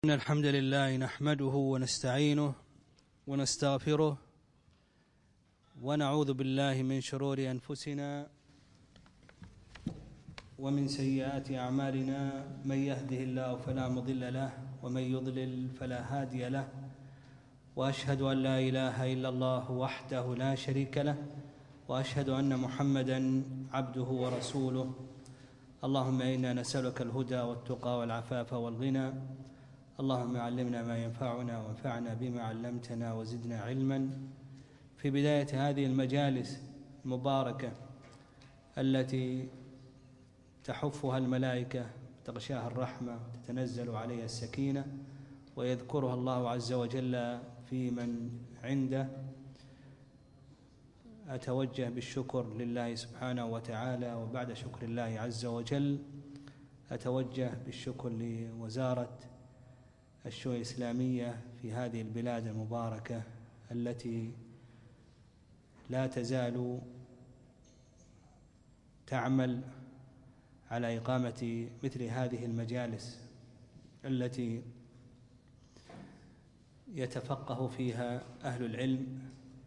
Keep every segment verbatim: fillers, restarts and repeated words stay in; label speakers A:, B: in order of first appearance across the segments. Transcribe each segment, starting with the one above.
A: إن الحمد لله نحمده ونستعينه ونستغفره ونعوذ بالله من شرور أنفسنا ومن سيئات أعمالنا. من يهده الله فلا مضل له ومن يضلل فلا هادي له، وأشهد أن لا إله إلا الله وحده لا شريك له، وأشهد أن محمدًا عبده ورسوله. اللهم إنا نسألك الهدى والتقى والعفاف والغنى. اللهم علمنا ما ينفعنا وانفعنا بما علمتنا وزدنا علما. في بداية هذه المجالس المباركة التي تحفها الملائكة تغشاها الرحمة تتنزل عليها السكينة ويذكرها الله عز وجل في من عنده، أتوجه بالشكر لله سبحانه وتعالى. وبعد شكر الله عز وجل أتوجه بالشكر لوزارة الشؤون الإسلامية في هذه البلاد المباركة التي لا تزال تعمل على إقامة مثل هذه المجالس التي يتفقه فيها أهل العلم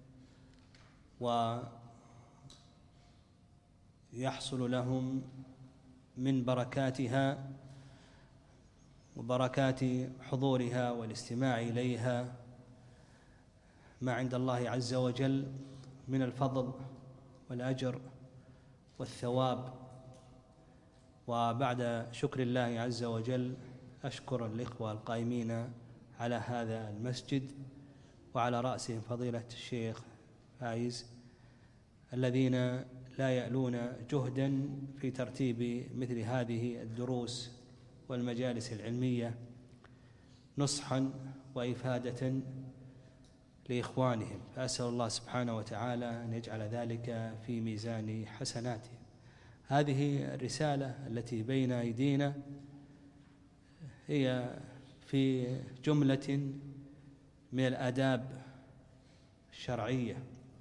A: ويحصل لهم من بركاتها وبركات حضورها والاستماع إليها ما عند الله عز وجل من الفضل والأجر والثواب. وبعد شكر الله عز وجل أشكر الإخوة القائمين على هذا المسجد وعلى رأسهم فضيلة الشيخ فايز، الذين لا يألون جهدا في ترتيب مثل هذه الدروس والمجالس العلمية نصحا وإفادة لإخوانهم. فأسأل الله سبحانه وتعالى أن يجعل ذلك في ميزان حسناتهم. هذه الرسالة التي بين أيدينا هي في جملة من الآداب الشرعية.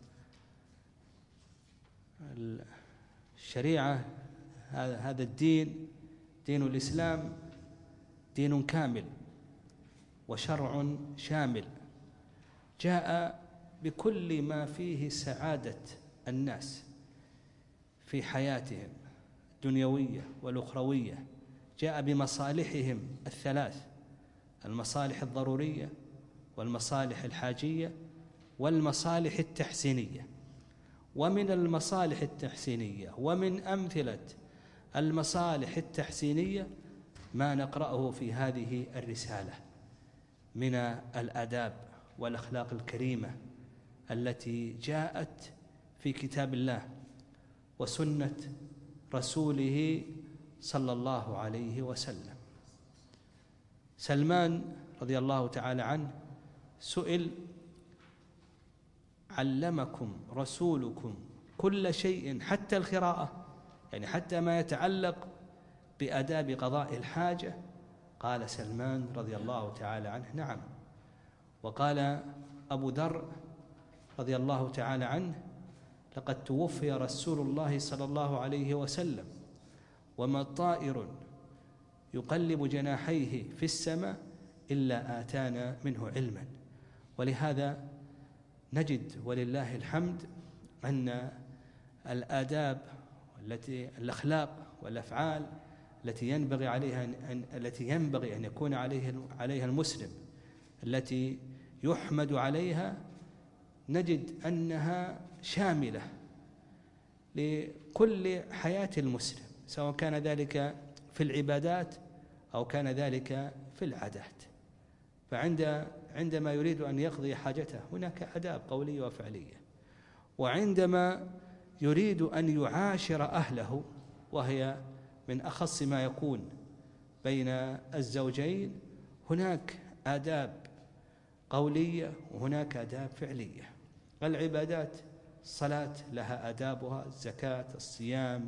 A: الشريعة هذا الدين دين الإسلام دين كامل وشرع شامل، جاء بكل ما فيه سعادة الناس في حياتهم الدنيوية والأخروية، جاء بمصالحهم الثلاث: المصالح الضرورية والمصالح الحاجية والمصالح التحسينية. ومن المصالح التحسينية ومن أمثلة المصالح التحسينية ما نقرأه في هذه الرسالة من الآداب والأخلاق الكريمة التي جاءت في كتاب الله وسنة رسوله صلى الله عليه وسلم. سلمان رضي الله تعالى عنه سئل: علمكم رسولكم كل شيء حتى القراءة، يعني حتى ما يتعلق بآداب قضاء الحاجة؟ قال سلمان رضي الله تعالى عنه: نعم. وقال أبو ذر رضي الله تعالى عنه: لقد توفي رسول الله صلى الله عليه وسلم وما طائر يقلب جناحيه في السماء إلا آتانا منه علما. ولهذا نجد ولله الحمد أن الآداب التي الأخلاق والأفعال التي ينبغي عليها أن التي ينبغي أن يكون عليه عليها المسلم، التي يحمد عليها، نجد أنها شاملة لكل حياة المسلم، سواء كان ذلك في العبادات أو كان ذلك في العادات. فعند عندما يريد أن يقضي حاجته هناك آداب قولية وفعلية، وعندما يريد أن يعاشر أهله، وهي من أخص ما يكون بين الزوجين، هناك آداب قولية وهناك آداب فعلية. العبادات الصلاة لها آدابها، الزكاة، الصيام،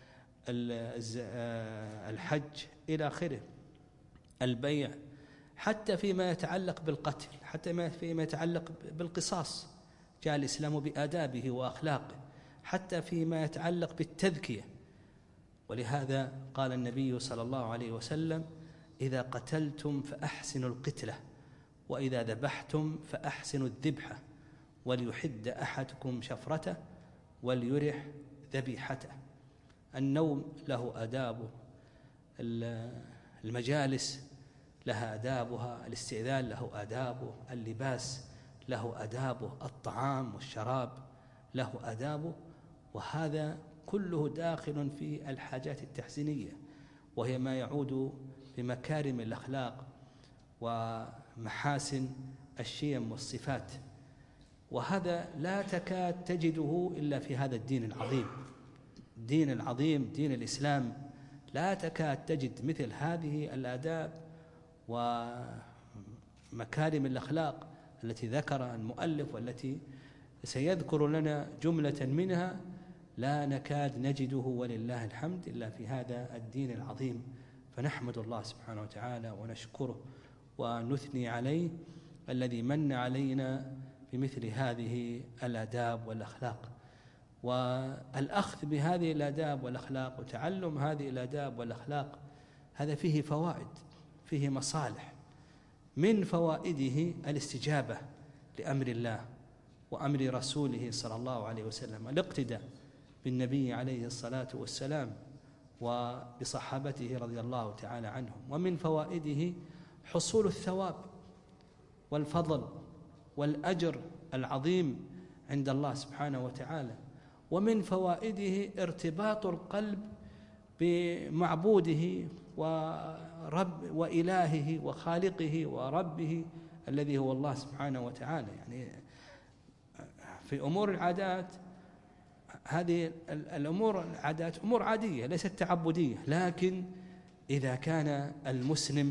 A: الحج إلى آخره، البيع، حتى فيما يتعلق بالقتل، حتى فيما يتعلق بالقصاص جاء الإسلام بآدابه وأخلاقه، حتى فيما يتعلق بالتذكية. ولهذا قال النبي صلى الله عليه وسلم: إذا قتلتم فأحسنوا القتلة، وإذا ذبحتم فأحسنوا الذبحة، وليحد أحدكم شفرته وليرح ذبيحته. النوم له آدابه، المجالس لها آدابها، الاستئذان له آدابه، اللباس له آدابه، الطعام والشراب له آدابه، وهذا كله داخل في الحاجات التحسينية، وهي ما يعود بمكارم الأخلاق ومحاسن الشيم والصفات. وهذا لا تكاد تجده إلا في هذا الدين العظيم، الدين العظيم دين الإسلام، لا تكاد تجد مثل هذه الآداب ومكارم الأخلاق التي ذكر المؤلف، والتي سيذكر لنا جملة منها لا نكاد نجده ولله الحمد إلا في هذا الدين العظيم. فنحمد الله سبحانه وتعالى ونشكره ونثني عليه الذي من علينا بمثل هذه الآداب والأخلاق. والأخذ بهذه الآداب والأخلاق وتعلم هذه الآداب والأخلاق هذا فيه فوائد، فيه مصالح. من فوائده الاستجابة لأمر الله وأمر رسوله صلى الله عليه وسلم، الاقتداء بالنبي عليه الصلاة والسلام وبصحابته رضي الله تعالى عنهم. ومن فوائده حصول الثواب والفضل والأجر العظيم عند الله سبحانه وتعالى. ومن فوائده ارتباط القلب بمعبوده ورب وإلهه وخالقه وربه الذي هو الله سبحانه وتعالى. يعني في أمور العادات، هذه الأمور العادات أمور عادية ليست تعبدية، لكن إذا كان المسلم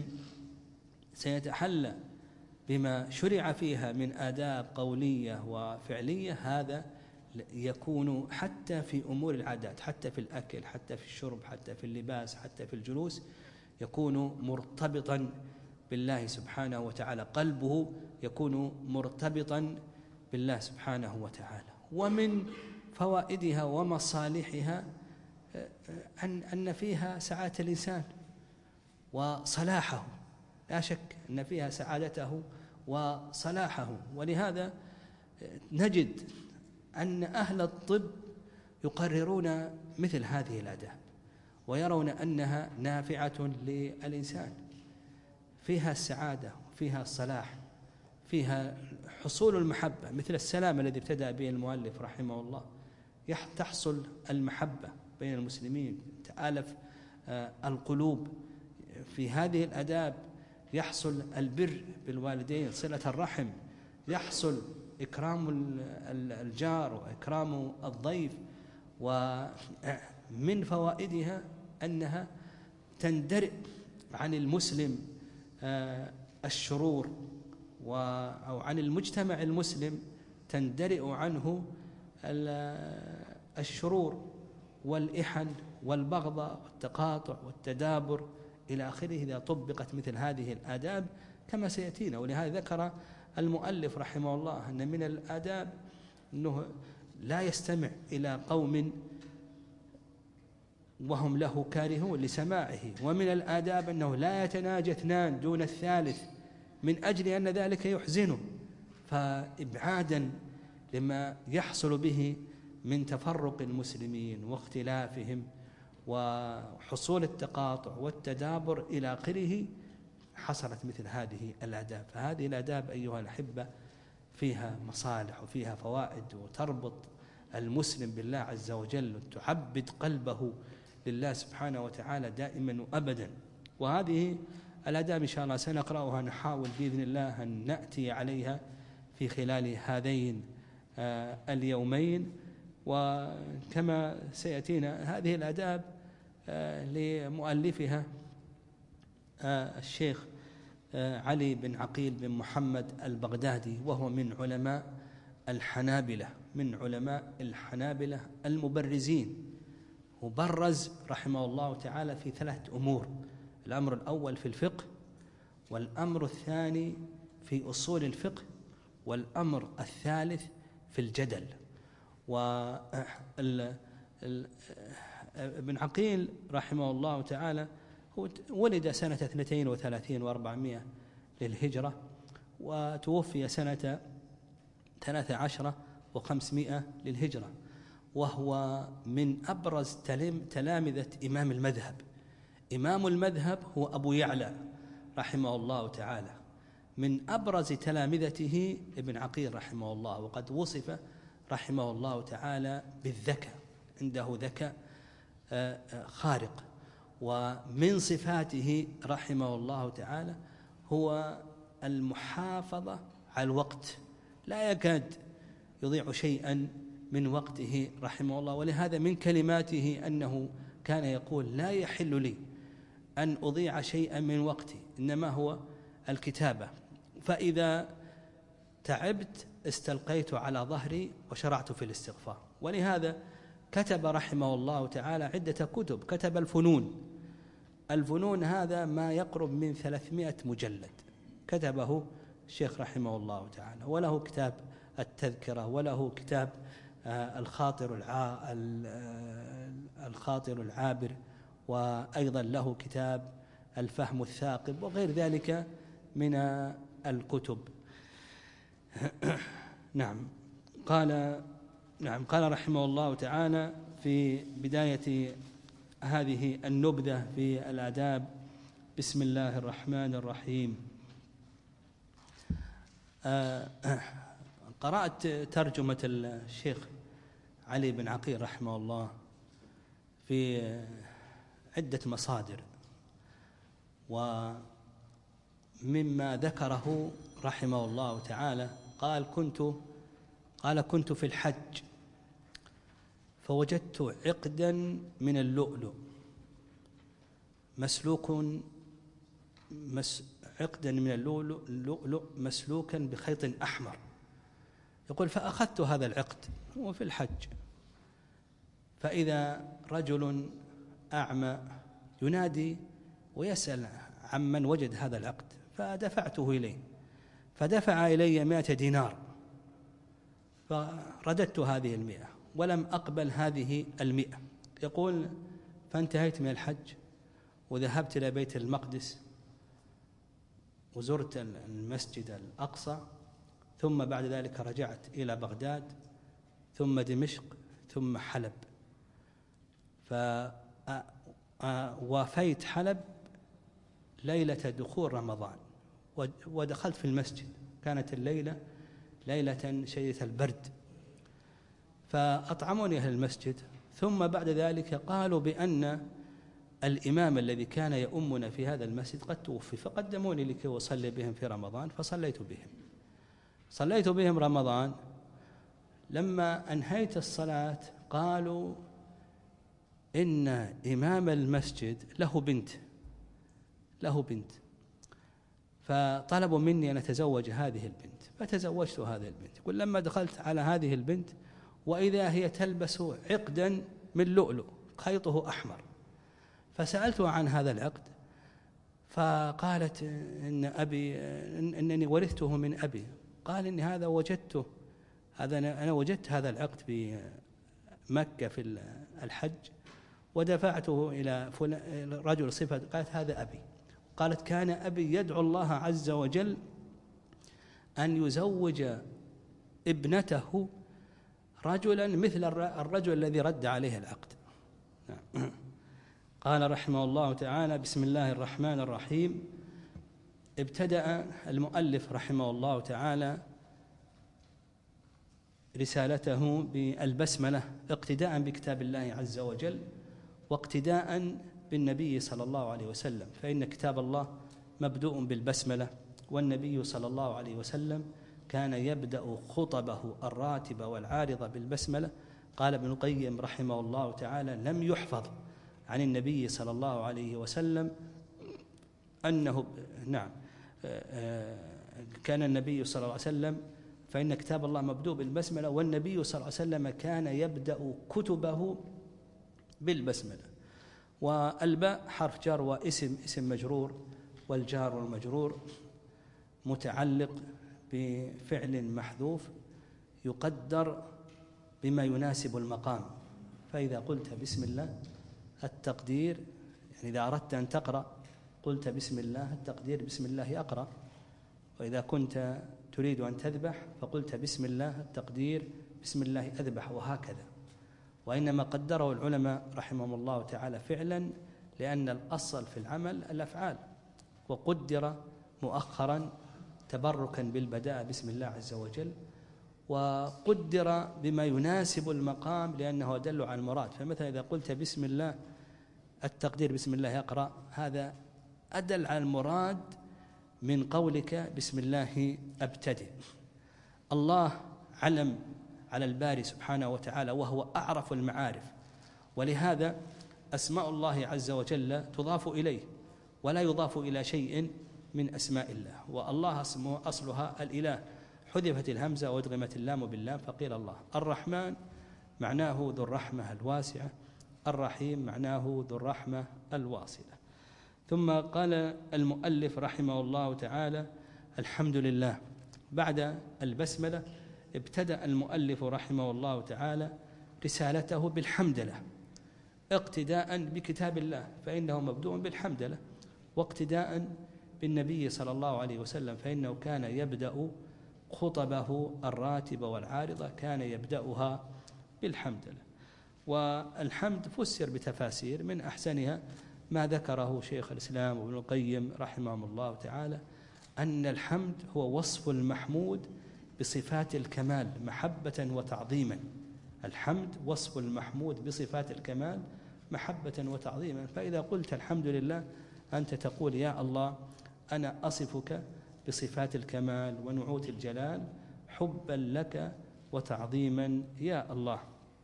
A: سيتحلى بما شرع فيها من آداب قولية وفعلية، هذا يكون حتى في أمور العادات، حتى في الأكل، حتى في الشرب، حتى في اللباس، حتى في الجلوس، يكون مرتبطا بالله سبحانه وتعالى، قلبه يكون مرتبطا بالله سبحانه وتعالى. ومن فوائدها ومصالحها أن أن فيها سعادة الإنسان وصلاحه، لا شك أن فيها سعادته وصلاحه. ولهذا نجد أن أهل الطب يقررون مثل هذه الآداب ويرون أنها نافعة للإنسان، فيها السعادة وفيها الصلاح، فيها حصول المحبة، مثل السلام الذي ابتدأ به المؤلف رحمه الله، تحصل المحبة بين المسلمين، تآلف القلوب. في هذه الآداب يحصل البر بالوالدين، صلة الرحم، يحصل إكرام الجار وإكرام الضيف. ومن فوائدها أنها تندرئ عن المسلم الشرور، أو عن المجتمع المسلم تندرئ عنه الشرور والإحن والبغضاء والتقاطع والتدابر إلى آخره، إذا طبقت مثل هذه الآداب كما سيأتينا. ولهذا ذكر المؤلف رحمه الله أن من الآداب أنه لا يستمع إلى قوم وهم له كارهون لسماعه. ومن الآداب أنه لا يتناجى اثنان دون الثالث من أجل أن ذلك يحزنه، فإبعادا لما يحصل به من تفرق المسلمين واختلافهم وحصول التقاطع والتدابر إلى آخره، حصلت مثل هذه الآداب. فهذه الآداب أيها الأحبة فيها مصالح وفيها فوائد، وتربط المسلم بالله عز وجل وتعبد قلبه لله سبحانه وتعالى دائما وأبدا. وهذه الآداب إن شاء الله سنقرأها، نحاول بإذن الله أن نأتي عليها في خلال هذين اليومين. وكما سيأتينا هذه الآداب لمؤلفها الشيخ علي بن عقيل بن محمد البغدادي، وهو من علماء الحنابلة، من علماء الحنابلة المبرزين. وبرز رحمه الله تعالى في ثلاث أمور: الأمر الأول في الفقه، والأمر الثاني في أصول الفقه، والأمر الثالث في الجدل. وابن عقيل رحمه الله تعالى هو ولد سنة اثنتين وثلاثين وأربعمائة للهجرة، وتوفي سنة ثلاث عشرة وخمسمائة للهجرة، وهو من أبرز تلامذة إمام المذهب. إمام المذهب هو أبو يعلى رحمه الله تعالى، من أبرز تلامذته ابن عقيل رحمه الله، وقد وصف رحمه الله تعالى بالذكاء، عنده ذكاء خارق. ومن صفاته رحمه الله تعالى هو المحافظة على الوقت، لا يكاد يضيع شيئا من وقته رحمه الله. ولهذا من كلماته أنه كان يقول: لا يحل لي أن أضيع شيئا من وقتي، إنما هو الكتابة، فإذا تعبت استلقيت على ظهري وشرعت في الاستغفار. ولهذا كتب رحمه الله تعالى عدة كتب، كتب الفنون. الفنون هذا ما يقرب من ثلاثمائة مجلد كتبه الشيخ رحمه الله تعالى، وله كتاب التذكرة، وله كتاب الخاطر الع... الخاطر العابر، وأيضا له كتاب الفهم الثاقب، وغير ذلك من الكتب. نعم قال نعم قال رحمه الله تعالى في بداية هذه النبذة في الآداب: بسم الله الرحمن الرحيم. قرأت ترجمة الشيخ علي بن عقيل رحمه الله في عدة مصادر، ومما ذكره رحمه الله تعالى قال: كنت قال كنت في الحج فوجدت عقدا من اللؤلؤ مسلوك مس عقدا من اللؤلؤ مسلوكا بخيط أحمر. يقول: فأخذت هذا العقد وفي الحج، فإذا رجل أعمى ينادي ويسأل عمن وجد هذا العقد، فدفعته إليه، فدفع إلي مائة دينار، فرددت هذه المئة ولم أقبل هذه المئة. يقول: فانتهيت من الحج وذهبت إلى بيت المقدس وزرت المسجد الأقصى، ثم بعد ذلك رجعت إلى بغداد، ثم دمشق، ثم حلب. فوافيت حلب ليلة دخول رمضان، ودخلت في المسجد، كانت الليلة ليلة شديدة البرد، فأطعموني أهل المسجد. ثم بعد ذلك قالوا بأن الإمام الذي كان يؤمنا في هذا المسجد قد توفي، فقدموني لكي أصلي بهم في رمضان، فصليت بهم صليت بهم رمضان. لما أنهيت الصلاة قالوا إن إمام المسجد له بنت له بنت فطلبوا مني أن أتزوج هذه البنت، فتزوجت هذه البنت. يقول: لما دخلت على هذه البنت وإذا هي تلبس عقدا من لؤلؤ خيطه أحمر، فسألته عن هذا العقد، فقالت: إن أبي إن إنني ورثته من أبي. قال: إن هذا وجدته هذا أنا وجدت هذا العقد في مكة في الحج ودفعته إلى رجل صفة. قالت: هذا أبي. قالت: كان أبي يدعو الله عز وجل أن يزوج ابنته رجلا مثل الرجل الذي رد عليه العقد. نعم. قال رحمه الله تعالى: بسم الله الرحمن الرحيم. ابتدأ المؤلف رحمه الله تعالى رسالته بالبسملة اقتداء بكتاب الله عز وجل واقتداء بالنبي صلى الله عليه وسلم، فإن كتاب الله مبدوء بالبسملة، والنبي صلى الله عليه وسلم كان يبدأ خطبه الراتبة والعارضة بالبسملة. قال ابن القيم رحمه الله تعالى: لم يحفظ عن النبي صلى الله عليه وسلم أنه نعم كان النبي صلى الله عليه وسلم فإن كتاب الله مبدوء بالبسملة، والنبي صلى الله عليه وسلم كان يبدأ كتبه بالبسملة. والباء حرف جار واسم اسم مجرور، والجار والمجرور متعلق بفعل محذوف يقدر بما يناسب المقام. فإذا قلت بسم الله التقدير يعني إذا أردت أن تقرأ قلت بسم الله، التقدير بسم الله أقرأ، وإذا كنت تريد أن تذبح فقلت بسم الله، التقدير بسم الله أذبح، وهكذا. وإنما قدره العلماء رحمهم الله تعالى فعلا، لأن الأصل في العمل الأفعال، وقدر مؤخرا تبركا بالبداء بسم الله عز وجل، وقدر بما يناسب المقام لأنه أدل على المراد. فمثلا إذا قلت بسم الله، التقدير بسم الله يقرأ، هذا أدل على المراد من قولك بسم الله أبتدئ. الله علم على الباري سبحانه وتعالى، وهو أعرف المعارف، ولهذا أسماء الله عز وجل تضاف إليه ولا يضاف إلى شيء من أسماء الله. والله اسمه أصلها الإله، حذفت الهمزة وادغمت اللام باللام فقيل الله. الرحمن معناه ذو الرحمة الواسعة، الرحيم معناه ذو الرحمة الواصلة. ثم قال المؤلف رحمه الله تعالى الحمد لله. بعد البسملة ابتدأ المؤلف رحمه الله تعالى رسالته بالحمدلة، اقتداء بكتاب الله فإنه مبدوء بالحمدلة، واقتداء بالنبي صلى الله عليه وسلم فإنه كان يبدأ خطبه الراتبة والعارضة كان يبدأها بالحمدلة. والحمد فسر بتفاسير، من أحسنها ما ذكره شيخ الإسلام وابن القيم رحمهم الله تعالى، أن الحمد هو وصف المحمود بصفات الكمال محبة وتعظيما. الحمد وصف المحمود بصفات الكمال محبة وتعظيما. فإذا قلت الحمد لله أنت تقول يا الله أنا أصفك بصفات الكمال ونعوت الجلال حبا لك وتعظيما يا الله.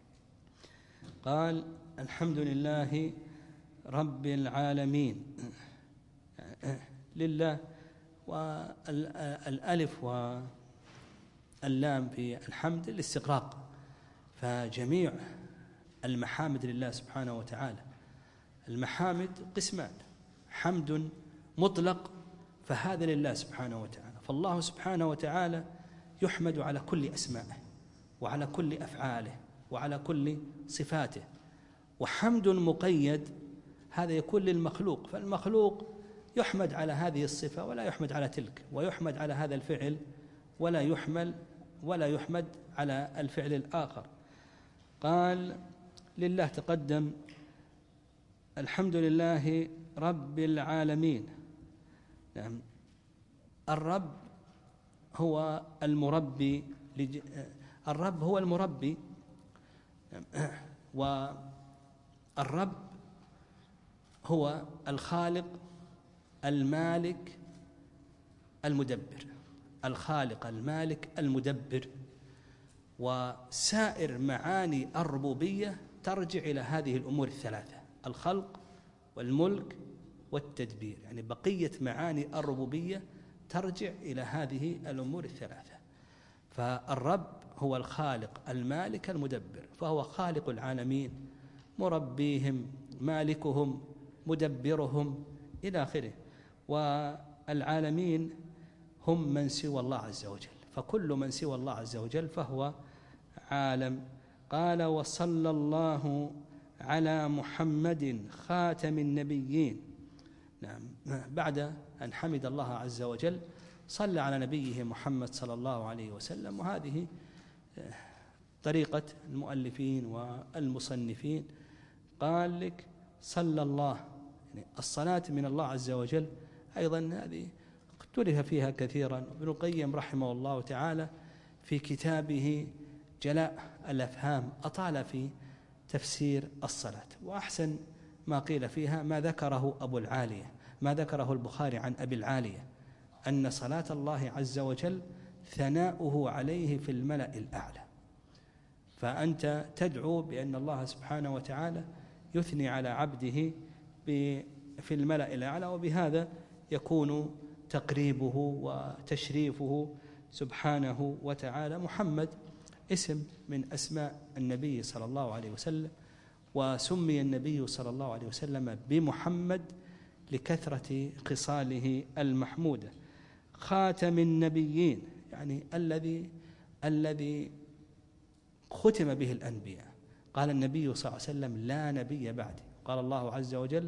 A: قال الحمد لله رب العالمين. لله، والألف واللام في الحمد الاستغراق، فجميع المحامد لله سبحانه وتعالى. المحامد قسمان، حمد مطلق فهذا لله سبحانه وتعالى، فالله سبحانه وتعالى يحمد على كل أسمائه وعلى كل أفعاله وعلى كل صفاته. وحمد مقيد هذا يكون للمخلوق، فالمخلوق يحمد على هذه الصفة ولا يحمد على تلك، ويحمد على هذا الفعل ولا يحمل ولا يحمد على الفعل الآخر. قال لله تقدم الحمد لله رب العالمين. نعم، الرب هو المربي، الرب هو المربي، والرب هو الخالق المالك المدبر، الخالق المالك المدبر. وسائر معاني الربوبية ترجع إلى هذه الأمور الثلاثة: الخلق والملك والتدبير. يعني بقية معاني الربوبية ترجع إلى هذه الأمور الثلاثة. فالرب هو الخالق المالك المدبر، فهو خالق العالمين، مربيهم، مالكهم، مدبرهم إلى آخره. والعالمين هم من سوى الله عز وجل، فكل من سوى الله عز وجل فهو عالم. قال وصلى الله على محمد خاتم النبيين. نعم، بعد أن حمد الله عز وجل صلى على نبيه محمد صلى الله عليه وسلم. وهذه طريقة المؤلفين والمصنفين. قال لك صلى الله، يعني الصلاة من الله عز وجل أيضا هذه اختلف فيها كثيرا. ابن القيم رحمه الله تعالى في كتابه جلاء الأفهام أطال في تفسير الصلاة، وأحسن ما قيل فيها ما ذكره أبو العالية، ما ذكره البخاري عن أبي العالية، أن صلاة الله عز وجل ثناؤه عليه في الملأ الأعلى. فأنت تدعو بأن الله سبحانه وتعالى يثني على عبده في الملأ الأعلى، وبهذا يكون تقريبه وتشريفه سبحانه وتعالى. محمد اسم من أسماء النبي صلى الله عليه وسلم، وسمي النبي صلى الله عليه وسلم بمحمد لكثرة خصاله المحمودة. خاتم النبيين يعني الذي الذي ختم به الأنبياء. قال النبي صلى الله عليه وسلم لا نبي بعدي. قال الله عز وجل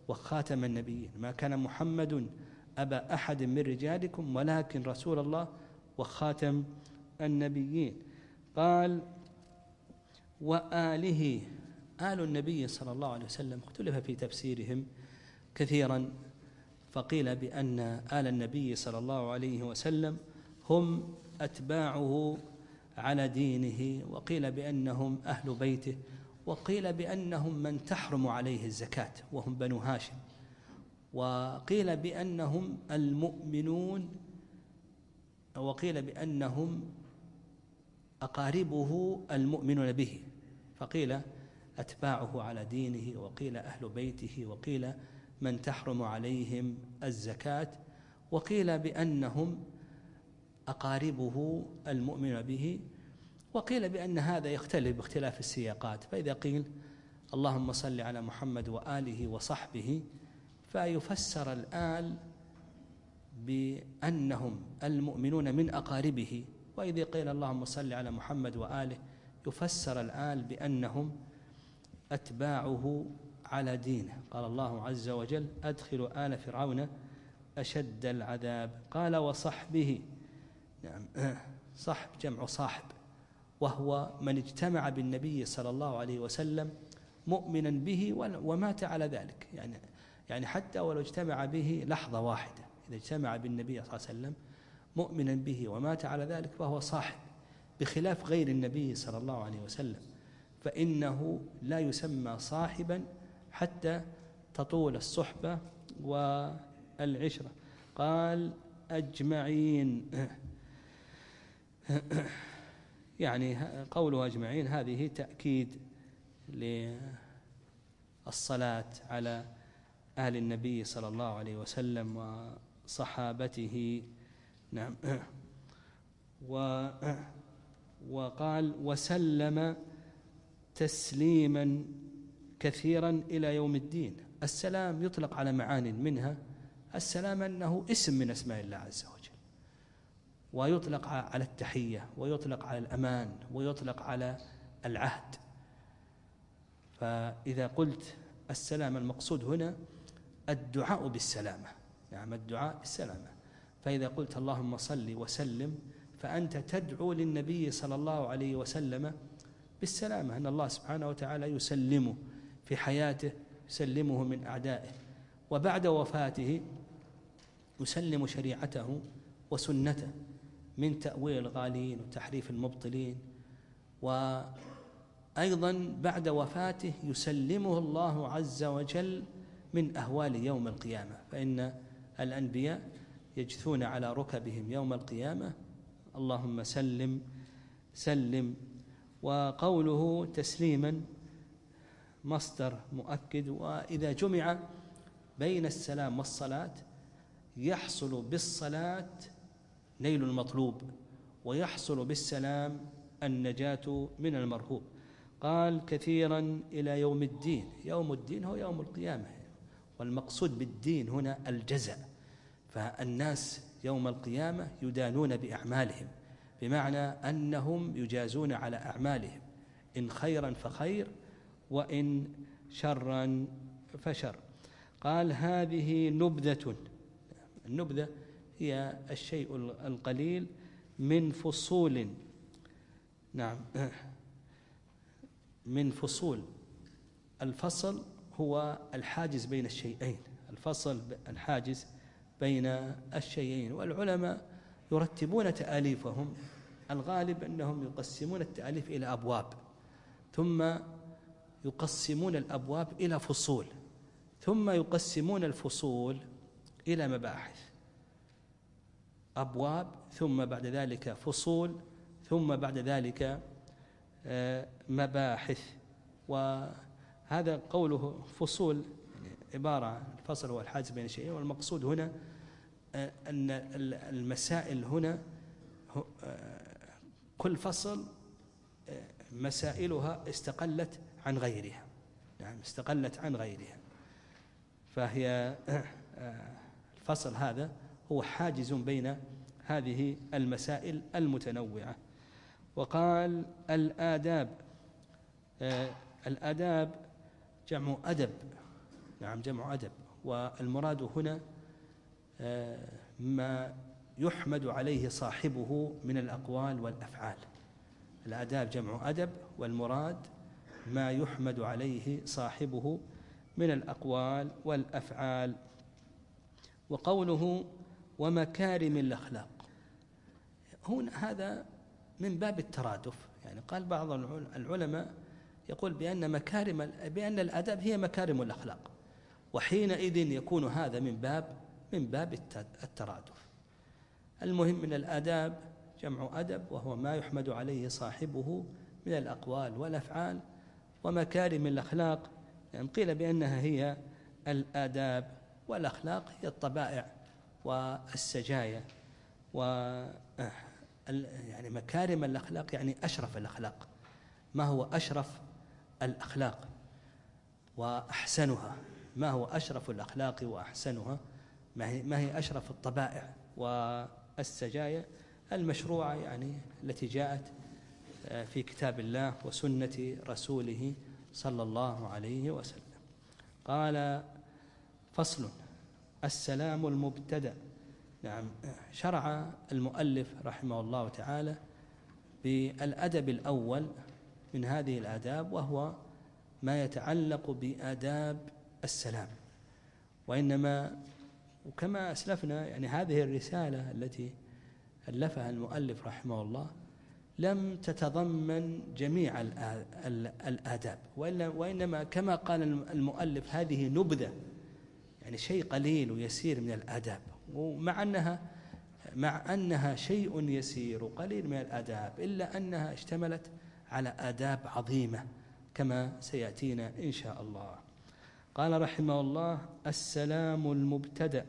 A: وخاتم النبيين، ما كان محمد أبا أحد من رجالكم ولكن رسول الله وخاتم النبيين. قال وآله، آل النبي صلى الله عليه وسلم اختلف في تفسيرهم كثيرا، فقيل بأن آل النبي صلى الله عليه وسلم هم أتباعه على دينه، وقيل بأنهم أهل بيته، وقيل بأنهم من تحرم عليه الزكاة وهم بنو هاشم، وقيل بأنهم المؤمنون، وقيل بأنهم أقاربه المؤمنون به، فقيل أتباعه على دينه، وقيل أهل بيته، وقيل من تحرم عليهم الزكاة، وقيل بأنهم أقاربه المؤمنون به، وقيل بأن هذا يختلف باختلاف السياقات. فإذا قيل اللهم صل على محمد وآله وصحبه فيفسر الآل بأنهم المؤمنون من أقاربه، وإذا قيل اللهم صل على محمد وآله يفسر الآل بأنهم أتباعه على دينه. قال الله عز وجل أدخلوا آل فرعون أشد العذاب. قال وصحبه، نعم صحب جمع صاحب، وهو من اجتمع بالنبي صلى الله عليه وسلم مؤمنا به ومات على ذلك، يعني يعني حتى ولو اجتمع به لحظة واحدة، إذا اجتمع بالنبي صلى الله عليه وسلم مؤمنا به ومات على ذلك فهو صاحب، بخلاف غير النبي صلى الله عليه وسلم فإنه لا يسمى صاحبا حتى تطول الصحبة والعشرة. قال أجمعين، يعني قوله أجمعين هذه تأكيد للصلاة على أهل النبي صلى الله عليه وسلم وصحابته. نعم. وقال وسلم تسليما كثيرا إلى يوم الدين. السلام يطلق على معان، منها السلام أنه اسم من أسماء الله عز وجل، ويطلق على التحية، ويطلق على الأمان، ويطلق على العهد. فإذا قلت السلام المقصود هنا الدعاء بالسلامة، نعم الدعاء بالسلامة. فإذا قلت اللهم صل وسلم فأنت تدعو للنبي صلى الله عليه وسلم بالسلامة، أن الله سبحانه وتعالى يسلمه في حياته، يسلمه من أعدائه، وبعد وفاته يسلم شريعته وسنته من تأويل الغالين وتحريف المبطلين، وأيضا بعد وفاته يسلمه الله عز وجل من أهوال يوم القيامة، فإن الأنبياء يجثون على ركبهم يوم القيامة اللهم سلم سلم. وقوله تسليما مصدر مؤكد، وإذا جمع بين السلام والصلاة يحصل بالصلاة نيل المطلوب، ويحصل بالسلام النجاة من المرهوب. قال كثيرا إلى يوم الدين. يوم الدين هو يوم القيامة، والمقصود بالدين هنا الجزاء، فالناس يوم القيامة يدانون بأعمالهم، بمعنى أنهم يجازون على أعمالهم، إن خيرا فخير وإن شرا فشر. قال هذه نبذة. النبذة هي الشيء القليل من فصول، نعم من فصول. الفصل هو الحاجز بين الشيئين، الفصل الحاجز بين الشيئين. والعلماء يرتبون تآليفهم، الغالب أنهم يقسمون التآليف إلى أبواب، ثم يقسمون الأبواب إلى فصول، ثم يقسمون الفصول إلى مباحث. أبواب ثم بعد ذلك فصول ثم بعد ذلك مباحث. وهذا قوله فصول عبارة عن الفصل هو الحاجز بين الشيئين، والمقصود هنا أن المسائل هنا كل فصل مسائلها استقلت عن غيرها، نعم استقلت عن غيرها، فهي الفصل هذا هو حاجز بين هذه المسائل المتنوعة. وقال الآداب. الآداب جمع أدب، نعم جمع أدب. والمراد هنا ما يحمد عليه صاحبه من الأقوال والأفعال. الآداب جمع أدب، والمراد ما يحمد عليه صاحبه من الأقوال والأفعال. وقوله ومكارم الأخلاق، هنا هذا من باب الترادف. يعني قال بعض العلماء يقول بأن مكارم بأن الآداب هي مكارم الأخلاق، وحينئذ يكون هذا من باب من باب الترادف. المهم من الآداب جمع أدب، وهو ما يحمد عليه صاحبه من الأقوال والأفعال. ومكارم الأخلاق يعني قيل بأنها هي الآداب، والأخلاق هي الطبائع والسجايا. و يعني مكارم الأخلاق يعني أشرف الأخلاق. ما هو أشرف الأخلاق وأحسنها؟ ما هو أشرف الأخلاق وأحسنها؟ ما هي, ما هي أشرف الطبائع والسجايا المشروعة، يعني التي جاءت في كتاب الله وسنة رسوله صلى الله عليه وسلم. قال فصل: السلام المبتدأ. نعم، شرع المؤلف رحمه الله تعالى بالأدب الأول من هذه الآداب، وهو ما يتعلق بآداب السلام. وإنما وكما أسلفنا يعني هذه الرسالة التي ألفها المؤلف رحمه الله لم تتضمن جميع الآداب، وإنما كما قال المؤلف هذه نبذة، يعني شيء قليل ويسير من الآداب. ومع أنها مع أنها شيء يسير وقليل من الآداب، إلا أنها اشتملت على آداب عظيمة كما سيأتينا إن شاء الله. قال رحمه الله: السلام المبتدأ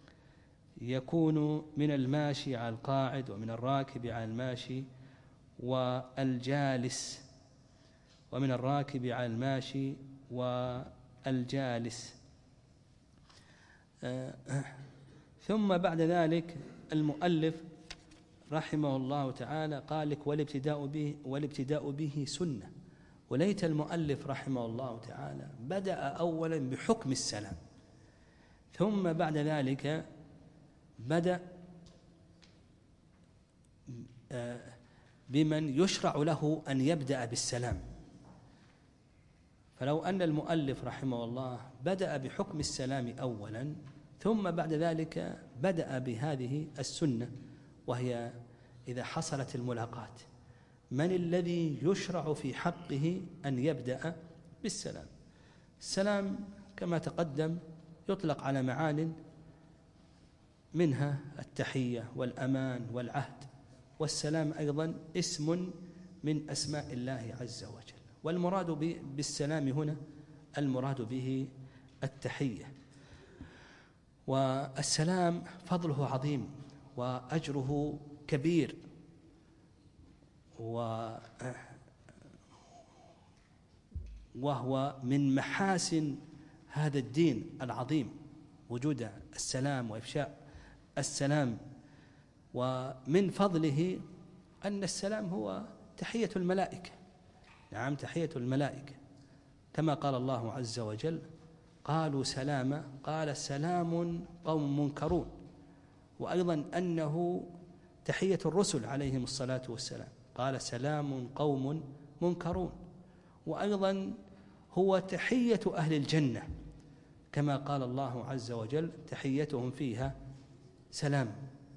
A: يكون من الماشي على القاعد، ومن الراكب على الماشي والجالس، ومن الراكب على الماشي والجالس. آه ثم بعد ذلك المؤلف رحمه الله تعالى قال لك: والابتداء به والابتداء به سنة. وليت المؤلف رحمه الله تعالى بدأ أولا بحكم السلام، ثم بعد ذلك بدأ بمن يشرع له أن يبدأ بالسلام. فلو أن المؤلف رحمه الله بدأ بحكم السلام أولا، ثم بعد ذلك بدأ بهذه السنة، وهي إذا حصلت الملاقاة من الذي يشرع في حقه أن يبدأ بالسلام. السلام كما تقدم يطلق على معان، منها التحية والأمان والعهد، والسلام أيضا اسم من أسماء الله عز وجل. والمراد بالسلام هنا المراد به التحية. والسلام فضله عظيم وأجره كبير، وهو من محاسن هذا الدين العظيم وجود السلام وإفشاء السلام. ومن فضله أن السلام هو تحية الملائكة. نعم، تحية الملائكة، كما قال الله عز وجل: قالوا سلاما قال سلام قوم منكرون. وأيضا أنه تحية الرسل عليهم الصلاة والسلام، قال سلام قوم منكرون. وأيضا هو تحية أهل الجنة، كما قال الله عز وجل: تحيتهم فيها سلام.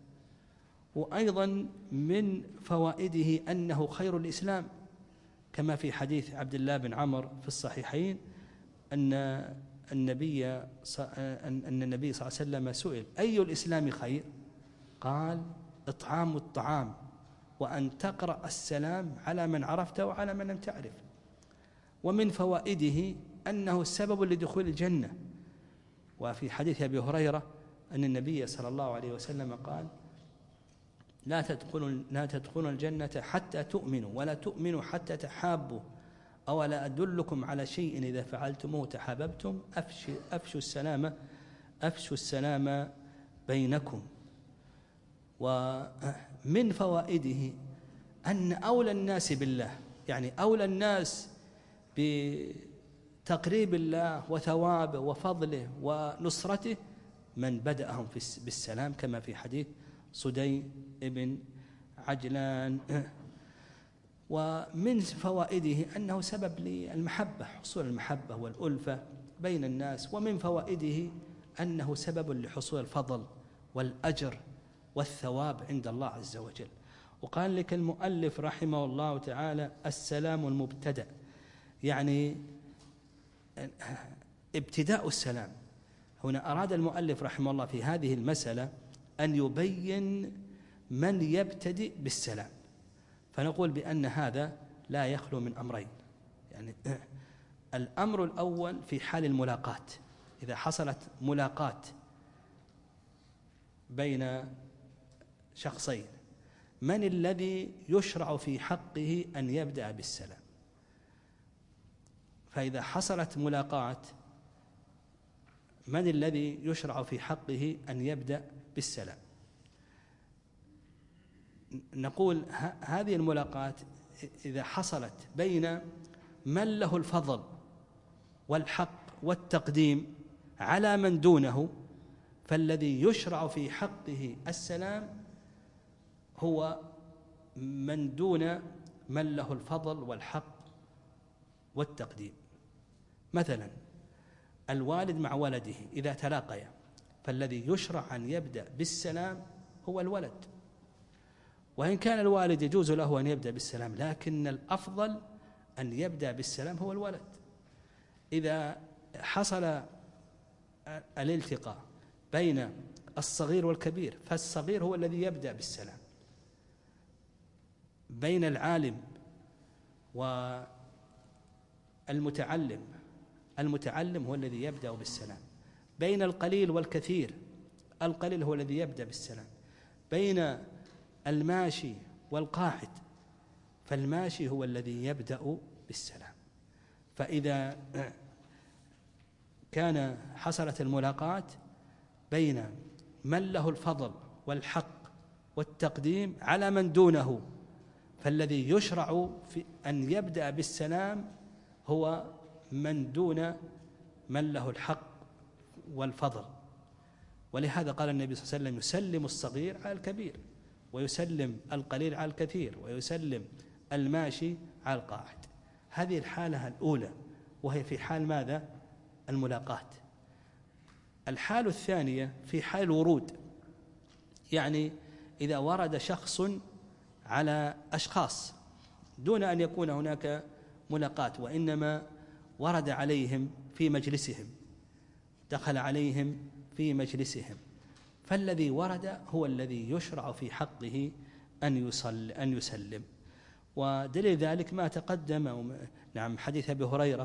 A: وأيضا من فوائده أنه خير الإسلام، كما في حديث عبد الله بن عمر في الصحيحين أن النبي أن النبي صلى الله عليه وسلم سئل: أي الإسلام خير؟ قال: إطعام الطعام، وأن تقرأ السلام على من عرفته وعلى من لم تعرف. ومن فوائده أنه السبب لدخول الجنة. وفي حديث أبي هريرة أن النبي صلى الله عليه وسلم قال: لا تدخلوا لا تدخلوا الجنة حتى تؤمنوا، ولا تؤمنوا حتى تحابوا، أولا أدلكم على شيء إذا فعلتموه تحاببتم، أفشوا أفشوا السلام أفشوا السلام بينكم. ومن فوائده أن أولى الناس بالله، يعني أولى الناس تقريب الله وثوابه وفضله ونصرته من بدأهم بالسلام، كما في حديث صدي بن عجلان. ومن فوائده أنه سبب للمحبة، حصول المحبة والألفة بين الناس، ومن فوائده أنه سبب لحصول الفضل والأجر والثواب عند الله عز وجل. وقال لك المؤلف رحمه الله تعالى: السلام المبتدأ، يعني ابتداء السلام. هنا أراد المؤلف رحمه الله في هذه المسألة أن يبين من يبتدئ بالسلام، فنقول بأن هذا لا يخلو من أمرين. يعني الأمر الأول في حال الملاقاة، إذا حصلت ملاقاة بين شخصين، من الذي يشرع في حقه أن يبدأ بالسلام؟ فإذا حصلت ملاقاة، من الذي يشرع في حقه أن يبدأ بالسلام؟ نقول هذه الملاقاة إذا حصلت بين من له الفضل والحق والتقديم على من دونه، فالذي يشرع في حقه السلام هو من دون من له الفضل والحق والتقديم. مثلا الوالد مع ولده إذا تلاقيا، فالذي يشرع أن يبدأ بالسلام هو الولد، وإن كان الوالد يجوز له أن يبدأ بالسلام، لكن الأفضل أن يبدأ بالسلام هو الولد. إذا حصل الالتقاء بين الصغير والكبير، فالصغير هو الذي يبدأ بالسلام. بين العالم والمتعلم، المتعلم هو الذي يبدأ بالسلام. بين القليل والكثير، القليل هو الذي يبدأ بالسلام. بين الماشي والقاعد، فالماشي هو الذي يبدأ بالسلام. فإذا كان حصلت الملاقاة بين من له الفضل والحق والتقديم على من دونه، فالذي يشرع في أن يبدأ بالسلام هو من دون من له الحق والفضل. ولهذا قال النبي صلى الله عليه وسلم: يسلم الصغير على الكبير، ويسلم القليل على الكثير، ويسلم الماشي على القاعد. هذه الحالة الأولى، وهي في حال ماذا؟ الملاقاة. الحالة الثانية في حال الورود، يعني إذا ورد شخص على أشخاص دون أن يكون هناك ملاقاة، وإنما ورد عليهم في مجلسهم، دخل عليهم في مجلسهم، فالذي ورد هو الذي يشرع في حقه أن يصل أن يسلم. ودليل ذلك ما تقدم، نعم، حديث أبي هريرة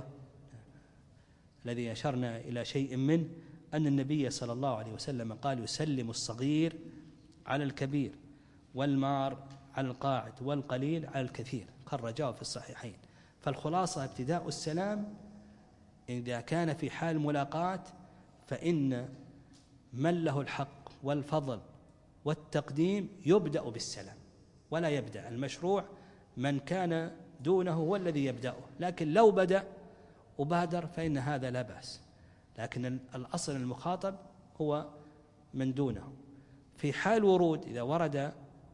A: الذي أشرنا إلى شيء منه، أن النبي صلى الله عليه وسلم قال: يسلم الصغير على الكبير، والمار على القاعد، والقليل على الكثير، خرجاه في الصحيحين. فالخلاصة ابتداء السلام إذا كان في حال ملاقاة، فإن من له الحق والفضل والتقديم يبدأ بالسلام، ولا يبدأ المشروع من كان دونه هو الذي يبدأه. لكن لو بدأ وبادر فإن هذا لا بأس، لكن الأصل المخاطب هو من دونه. في حال ورود، إذا ورد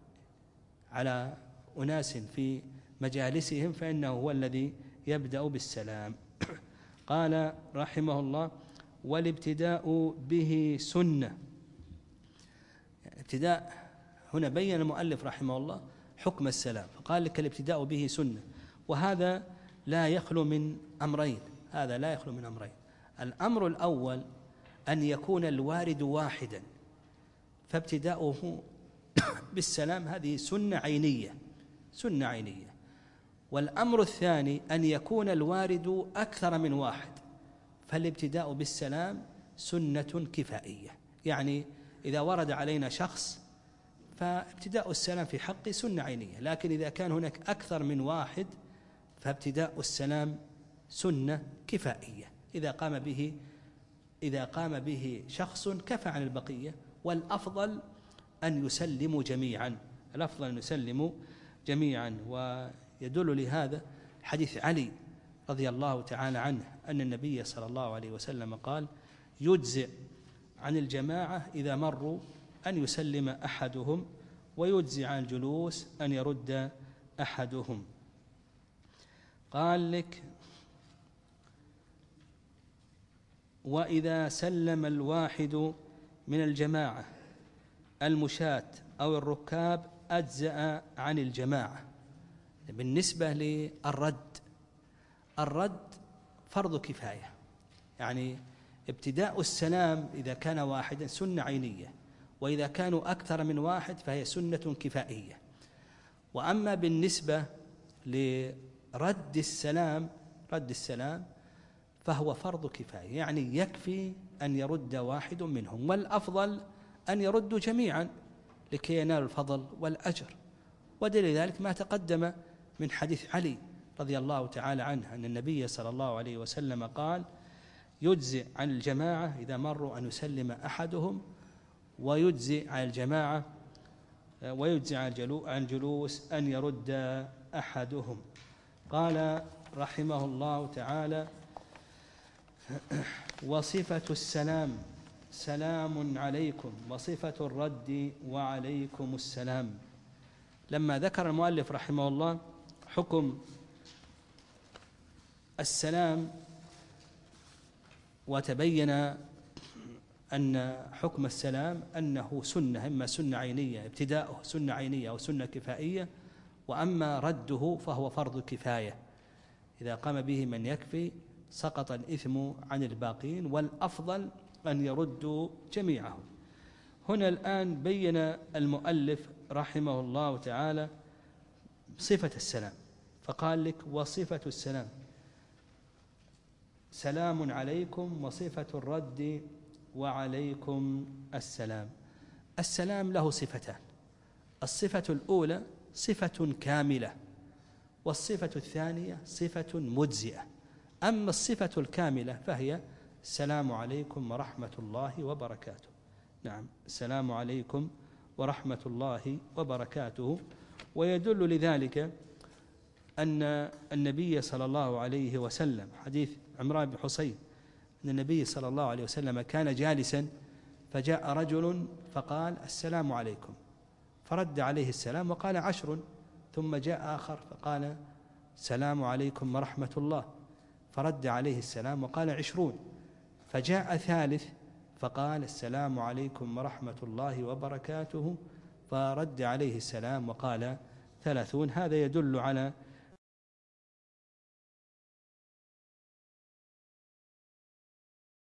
A: على أناس في مجالسهم، فإنه هو الذي يبدأ بالسلام. قال رحمه الله: والابتداء به سنة. يعني ابتداء هنا بين المؤلف رحمه الله حكم السلام، فقال لك الابتداء به سنة، وهذا لا يخلو من أمرين. هذا لا يخلو من أمرين. الأمر الأول أن يكون الوارد واحدا، فابتداؤه بالسلام هذه سنة عينية، سنة عينية. والأمر الثاني أن يكون الوارد أكثر من واحد، فالابتداء بالسلام سنة كفائية. يعني إذا ورد علينا شخص فابتداء السلام في حقه سنة عينية، لكن إذا كان هناك أكثر من واحد فابتداء السلام سنة كفائية. إذا قام به إذا قام به شخص كفى عن البقية، والأفضل أن يسلموا جميعا، الأفضل أن يسلموا جميعا. ويدل لهذا حديث علي رضي الله تعالى عنه أن النبي صلى الله عليه وسلم قال: يجزئ عن الجماعة إذا مروا أن يسلم أحدهم، ويجزئ عن الجلوس أن يرد أحدهم. قال لك: وإذا سلم الواحد من الجماعة المشاة أو الركاب أجزأ عن الجماعة. بالنسبة للرد، الرد فرض كفاية، يعني ابتداء السلام إذا كان واحدا سنة عينية، وإذا كانوا أكثر من واحد فهي سنة كفائية. وأما بالنسبة لرد السلام رد السلام فهو فرض كفاية، يعني يكفي أن يرد واحد منهم، والأفضل أن يردوا جميعا لكي ينالوا الفضل والأجر. ودليل ذلك ما تقدم من حديث علي رضي الله تعالى عنه أن النبي صلى الله عليه وسلم قال: يجزئ عن الجماعة إذا مروا أن يسلم أحدهم، ويجزئ عن الجماعة ويجزئ عن الجلوس أن يرد أحدهم. قال رحمه الله تعالى: وصفة السلام سلام عليكم، وصفة الرد وعليكم السلام. لما ذكر المؤلف رحمه الله حكم السلام وتبين أن حكم السلام أنه سنة، إما سنة عينية ابتداؤه سنة عينية أو سنة كفائية، وأما رده فهو فرض كفاية، إذا قام به من يكفي سقط الإثم عن الباقين، والأفضل أن يردوا جميعهم. هنا الآن بين المؤلف رحمه الله تعالى صفة السلام، فقال لك: وصفة السلام سلام عليكم، وصفة الرد وعليكم السلام. السلام له صفتان: الصفة الأولى صفة كاملة، والصفة الثانية صفة مجزئة. أما الصفة الكاملة فهي السلام عليكم ورحمة الله وبركاته. نعم، السلام عليكم ورحمة الله وبركاته. ويدل لذلك أن النبي صلى الله عليه وسلم، حديث عمران بن حصين، أن النبي صلى الله عليه وسلم كان جالسا فجاء رجل فقال: السلام عليكم، فرد عليه السلام وقال: عشر. ثم جاء آخر فقال: السلام عليكم ورحمة الله، فرد عليه السلام وقال: عشرون. فجاء ثالث فقال: السلام عليكم ورحمة الله وبركاته، فرد عليه السلام وقال: ثلاثون. هذا يدل على